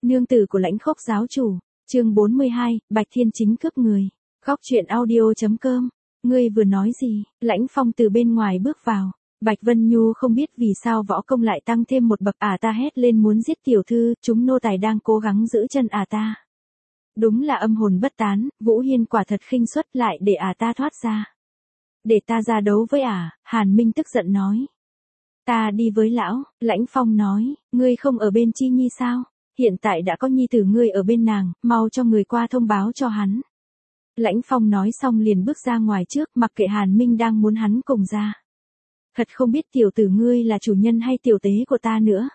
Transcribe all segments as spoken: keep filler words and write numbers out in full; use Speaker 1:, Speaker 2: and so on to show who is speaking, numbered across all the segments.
Speaker 1: Nương tử của Lãnh Khốc giáo chủ, chương bốn mươi hai, Bạch Thiên Chính cướp người. Khóc chuyện audio.com. Ngươi vừa nói gì? Lãnh Phong từ bên ngoài bước vào. Bạch Vân Nhu không biết vì sao võ công lại tăng thêm một bậc, ả ta hét lên muốn giết tiểu thư, chúng nô tài đang cố gắng giữ chân ả ta. Đúng là âm hồn bất tán, Vũ Hiên quả thật khinh suất, lại để ả ta thoát ra. Để ta ra đấu với ả, Hàn Minh tức giận nói. Ta đi với lão, Lãnh Phong nói, ngươi không ở bên Chi Nhi sao? Hiện tại đã có nhi tử ngươi ở bên nàng, mau cho người qua thông báo cho hắn. Lãnh Phong nói xong liền bước ra ngoài trước, mặc kệ Hàn Minh đang muốn hắn cùng ra. Thật không biết tiểu tử ngươi là chủ nhân hay tiểu tế của ta nữa.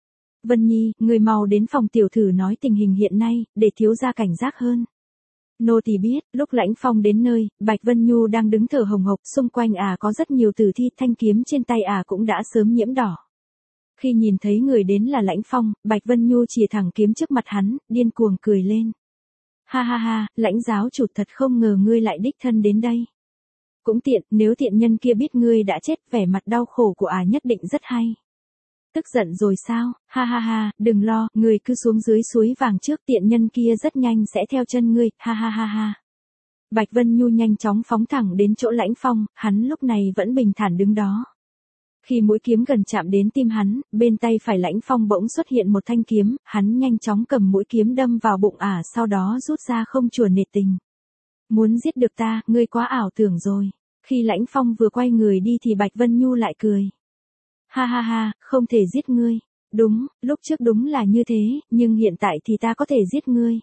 Speaker 1: Vân Nhi, ngươi mau đến phòng tiểu thử nói tình hình hiện nay, để thiếu gia cảnh giác hơn. Nô tỳ biết, lúc Lãnh Phong đến nơi, Bạch Vân Nhu đang đứng thở hồng hộc, xung quanh ả có rất nhiều tử thi, thanh kiếm trên tay ả cũng đã sớm nhiễm đỏ. Khi nhìn thấy người đến là Lãnh Phong, Bạch Vân Nhu chìa thẳng kiếm trước mặt hắn, điên cuồng cười lên. Ha ha ha, Lãnh giáo chủ, thật không ngờ ngươi lại đích thân đến đây. Cũng tiện, nếu tiện nhân kia biết ngươi đã chết, vẻ mặt đau khổ của ả nhất định rất hay. Tức giận rồi sao? Ha ha ha, đừng lo, ngươi cứ xuống dưới suối vàng trước, tiện nhân kia rất nhanh sẽ theo chân ngươi, ha ha ha ha. Bạch Vân Nhu nhanh chóng phóng thẳng đến chỗ Lãnh Phong, hắn lúc này vẫn bình thản đứng đó. Khi mũi kiếm gần chạm đến tim hắn, bên tay phải Lãnh Phong bỗng xuất hiện một thanh kiếm, hắn nhanh chóng cầm mũi kiếm đâm vào bụng ả, sau đó rút ra không chùa nể tình. Muốn giết được ta, ngươi quá ảo tưởng rồi. Khi Lãnh Phong vừa quay người đi thì Bạch Vân Nhu lại cười. Ha ha ha, không thể giết ngươi. Đúng, lúc trước đúng là như thế, nhưng hiện tại thì ta có thể giết ngươi.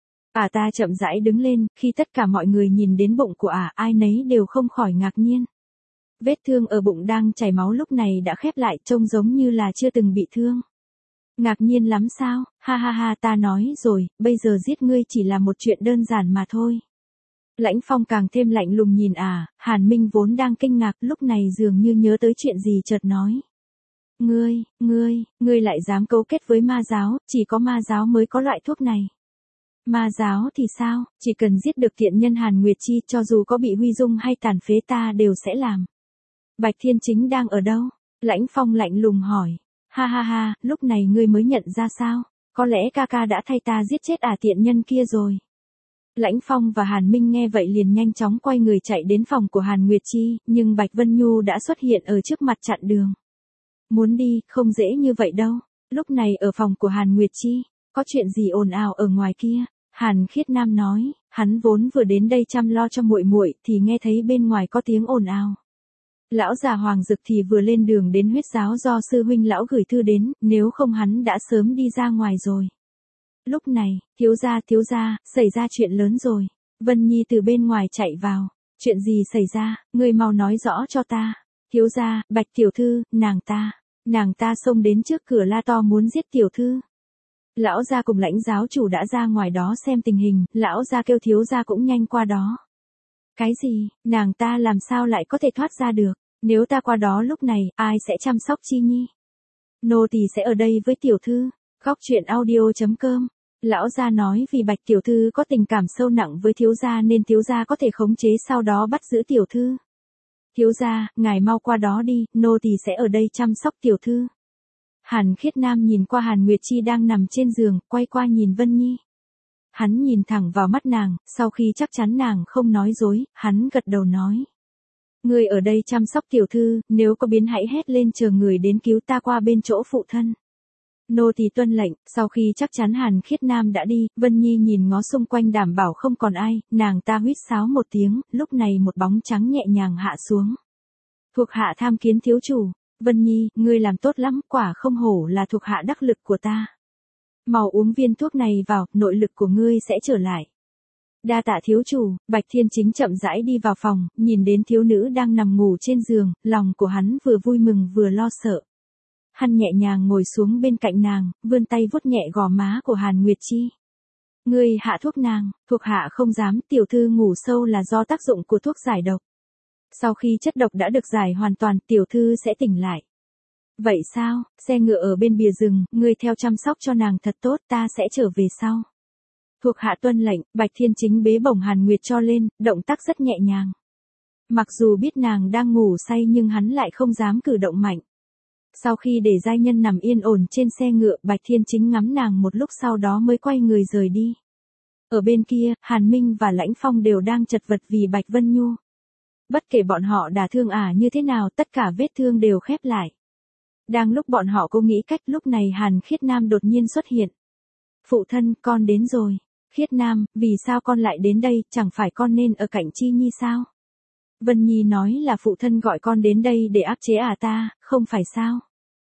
Speaker 1: Ả ta chậm rãi đứng lên, khi tất cả mọi người nhìn đến bụng của ả, ai nấy đều không khỏi ngạc nhiên. Vết thương ở bụng đang chảy máu lúc này đã khép lại, trông giống như là chưa từng bị thương. Ngạc nhiên lắm sao? Ha ha ha, ta nói rồi, bây giờ giết ngươi chỉ là một chuyện đơn giản mà thôi. Lãnh Phong càng thêm lạnh lùng nhìn ả, Hàn Minh vốn đang kinh ngạc, lúc này dường như nhớ tới chuyện gì chợt nói. Ngươi, ngươi, ngươi lại dám cấu kết với ma giáo, chỉ có ma giáo mới có loại thuốc này. Ma giáo thì sao, chỉ cần giết được tiện nhân Hàn Nguyệt Chi, cho dù có bị Huy Dung hay tàn phế ta đều sẽ làm. Bạch Thiên Chính đang ở đâu? Lãnh Phong lạnh lùng hỏi. Ha ha ha, lúc này ngươi mới nhận ra sao? Có lẽ ca ca đã thay ta giết chết ả tiện nhân kia rồi. Lãnh Phong và Hàn Minh nghe vậy liền nhanh chóng quay người chạy đến phòng của Hàn Nguyệt Chi, nhưng Bạch Vân Nhu đã xuất hiện ở trước mặt chặn đường. Muốn đi, không dễ như vậy đâu. Lúc này ở phòng của Hàn Nguyệt Chi, có chuyện gì ồn ào ở ngoài kia? Hàn Khiết Nam nói, hắn vốn vừa đến đây chăm lo cho muội muội thì nghe thấy bên ngoài có tiếng ồn ào. Lão già Hoàng Dực thì vừa lên đường đến huyết giáo do sư huynh lão gửi thư đến, nếu không hắn đã sớm đi ra ngoài rồi. Lúc này, thiếu gia thiếu gia, xảy ra chuyện lớn rồi. Vân Nhi từ bên ngoài chạy vào. Chuyện gì xảy ra, ngươi mau nói rõ cho ta. Thiếu gia, Bạch tiểu thư, nàng ta, nàng ta xông đến trước cửa la to muốn giết tiểu thư. Lão gia cùng Lãnh giáo chủ đã ra ngoài đó xem tình hình, lão gia kêu thiếu gia cũng nhanh qua đó. Cái gì, nàng ta làm sao lại có thể thoát ra được? Nếu ta qua đó lúc này, ai sẽ chăm sóc Chi Nhi? Nô tỳ sẽ ở đây với tiểu thư. Khóc chuyện audio.com. Lão gia nói vì Bạch tiểu thư có tình cảm sâu nặng với thiếu gia nên thiếu gia có thể khống chế sau đó bắt giữ tiểu thư. Thiếu gia, ngài mau qua đó đi, nô tỳ sẽ ở đây chăm sóc tiểu thư. Hàn Khiết Nam nhìn qua Hàn Nguyệt Chi đang nằm trên giường, quay qua nhìn Vân Nhi. Hắn nhìn thẳng vào mắt nàng, sau khi chắc chắn nàng không nói dối, hắn gật đầu nói. Ngươi ở đây chăm sóc tiểu thư, nếu có biến hãy hét lên chờ người đến cứu ta qua bên chỗ phụ thân. Nô tỳ tuân lệnh. Sau khi chắc chắn Hàn Khiết Nam đã đi, Vân Nhi nhìn ngó xung quanh đảm bảo không còn ai, nàng ta huýt sáo một tiếng, lúc này một bóng trắng nhẹ nhàng hạ xuống. Thuộc hạ tham kiến thiếu chủ. Vân Nhi, ngươi làm tốt lắm, quả không hổ là thuộc hạ đắc lực của ta. Mau uống viên thuốc này vào, nội lực của ngươi sẽ trở lại. Đa tạ thiếu chủ. Bạch Thiên Chính chậm rãi đi vào phòng, nhìn đến thiếu nữ đang nằm ngủ trên giường, lòng của hắn vừa vui mừng vừa lo sợ. Hắn nhẹ nhàng ngồi xuống bên cạnh nàng, vươn tay vuốt nhẹ gò má của Hàn Nguyệt Chi. Ngươi hạ thuốc nàng, thuộc hạ không dám, tiểu thư ngủ sâu là do tác dụng của thuốc giải độc. Sau khi chất độc đã được giải hoàn toàn, tiểu thư sẽ tỉnh lại. Vậy sao, xe ngựa ở bên bìa rừng, ngươi theo chăm sóc cho nàng thật tốt, ta sẽ trở về sau. Thuộc hạ tuân lệnh. Bạch Thiên Chính bế bổng Hàn Nguyệt cho lên, động tác rất nhẹ nhàng. Mặc dù biết nàng đang ngủ say nhưng hắn lại không dám cử động mạnh. Sau khi để giai nhân nằm yên ổn trên xe ngựa, Bạch Thiên Chính ngắm nàng một lúc sau đó mới quay người rời đi. Ở bên kia, Hàn Minh và Lãnh Phong đều đang chật vật vì Bạch Vân Nhu. Bất kể bọn họ đả thương ả như thế nào, tất cả vết thương đều khép lại. Đang lúc bọn họ cố nghĩ cách, lúc này Hàn Khiết Nam đột nhiên xuất hiện. Phụ thân, con đến rồi. Khiết Nam, vì sao con lại đến đây, chẳng phải con nên ở cạnh Chi Nhi sao? Vân Nhi nói là phụ thân gọi con đến đây để áp chế à ta, không phải sao?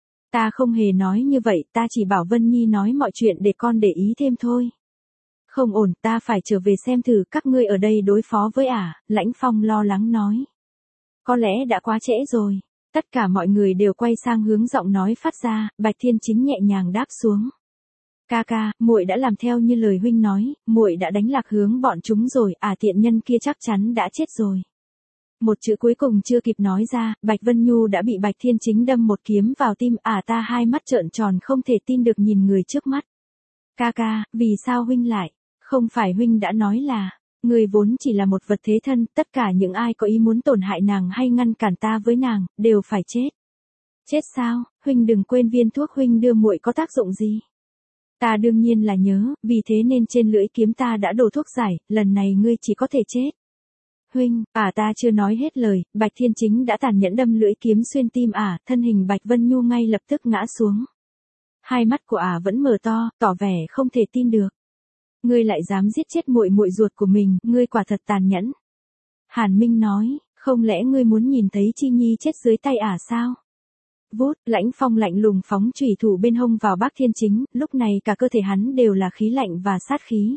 Speaker 1: Ta không hề nói như vậy, ta chỉ bảo Vân Nhi nói mọi chuyện để con để ý thêm thôi. Không ổn, ta phải trở về xem thử các ngươi ở đây đối phó với ả, Lãnh Phong lo lắng nói. Có lẽ đã quá trễ rồi. Tất cả mọi người đều quay sang hướng giọng nói phát ra, Bạch Thiên Chính nhẹ nhàng đáp xuống. Ca ca, muội đã làm theo như lời huynh nói, muội đã đánh lạc hướng bọn chúng rồi, à tiện nhân kia chắc chắn đã chết rồi. Một chữ cuối cùng chưa kịp nói ra, Bạch Vân Nhu đã bị Bạch Thiên Chính đâm một kiếm vào tim, à ta hai mắt trợn tròn không thể tin được nhìn người trước mắt. Ca ca, vì sao huynh lại? Không phải huynh đã nói là, người vốn chỉ là một vật thế thân, tất cả những ai có ý muốn tổn hại nàng hay ngăn cản ta với nàng, đều phải chết. Chết sao? Huynh đừng quên viên thuốc huynh đưa muội có tác dụng gì? Ta đương nhiên là nhớ, vì thế nên trên lưỡi kiếm ta đã đổ thuốc giải, lần này ngươi chỉ có thể chết. Huynh, ả ta chưa nói hết lời, Bạch Thiên Chính đã tàn nhẫn đâm lưỡi kiếm xuyên tim ả, thân hình Bạch Vân Nhu ngay lập tức ngã xuống. Hai mắt của ả vẫn mở to, tỏ vẻ không thể tin được. Ngươi lại dám giết chết muội muội ruột của mình, ngươi quả thật tàn nhẫn. Hàn Minh nói, không lẽ ngươi muốn nhìn thấy Chi Nhi chết dưới tay ả sao? Vút, Lãnh Phong lạnh lùng phóng chủy thủ bên hông vào Bác Thiên Chính, lúc này cả cơ thể hắn đều là khí lạnh và sát khí.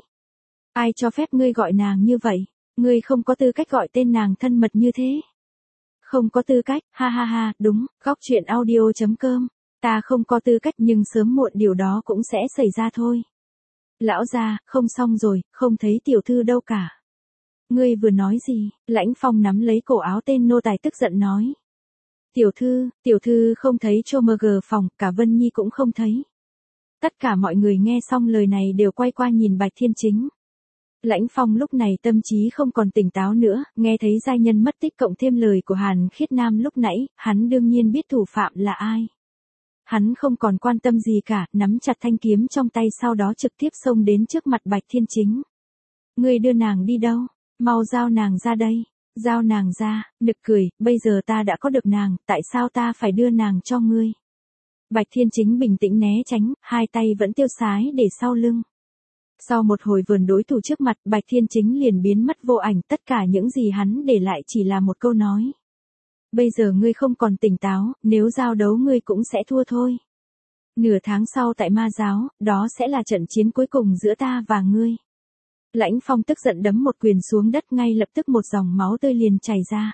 Speaker 1: Ai cho phép ngươi gọi nàng như vậy? Ngươi không có tư cách gọi tên nàng thân mật như thế. Không có tư cách, ha ha ha, đúng, góc truyện audio chấm com. Ta không có tư cách nhưng sớm muộn điều đó cũng sẽ xảy ra thôi. Lão gia, không xong rồi, không thấy tiểu thư đâu cả. Ngươi vừa nói gì? Lãnh Phong nắm lấy cổ áo tên nô tài tức giận nói. Tiểu thư, tiểu thư không thấy Chô Mơ Gờ phòng, cả Vân Nhi cũng không thấy. Tất cả mọi người nghe xong lời này đều quay qua nhìn Bạch Thiên Chính. Lãnh Phong lúc này tâm trí không còn tỉnh táo nữa, nghe thấy giai nhân mất tích cộng thêm lời của Hàn Khiết Nam lúc nãy, hắn đương nhiên biết thủ phạm là ai. Hắn không còn quan tâm gì cả, nắm chặt thanh kiếm trong tay sau đó trực tiếp xông đến trước mặt Bạch Thiên Chính. Ngươi đưa nàng đi đâu? Mau giao nàng ra đây. Giao nàng ra, nực cười, bây giờ ta đã có được nàng, tại sao ta phải đưa nàng cho ngươi? Bạch Thiên Chính bình tĩnh né tránh, hai tay vẫn tiêu sái để sau lưng. Sau một hồi vườn đối thủ trước mặt, Bạch Thiên Chính liền biến mất vô ảnh, tất cả những gì hắn để lại chỉ là một câu nói. Bây giờ ngươi không còn tỉnh táo, nếu giao đấu ngươi cũng sẽ thua thôi. Nửa tháng sau tại Ma Giáo, đó sẽ là trận chiến cuối cùng giữa ta và ngươi. Lãnh Phong tức giận đấm một quyền xuống đất, ngay lập tức một dòng máu tươi liền chảy ra.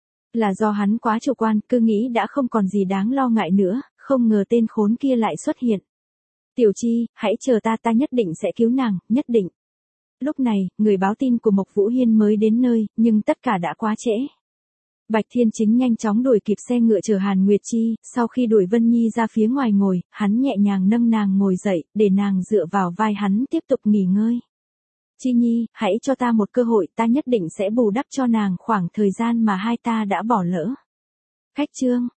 Speaker 1: Là do hắn quá chủ quan, cứ nghĩ đã không còn gì đáng lo ngại nữa, không ngờ tên khốn kia lại xuất hiện. Tiểu Chi, hãy chờ ta, ta nhất định sẽ cứu nàng, nhất định. Lúc này, người báo tin của Mộc Vũ Hiên mới đến nơi, nhưng tất cả đã quá trễ. Bạch Thiên Chính nhanh chóng đuổi kịp xe ngựa chở Hàn Nguyệt Chi, sau khi đuổi Vân Nhi ra phía ngoài ngồi, hắn nhẹ nhàng nâng nàng ngồi dậy, để nàng dựa vào vai hắn tiếp tục nghỉ ngơi. Chi Nhi, hãy cho ta một cơ hội, ta nhất định sẽ bù đắp cho nàng khoảng thời gian mà hai ta đã bỏ lỡ. Khách trương,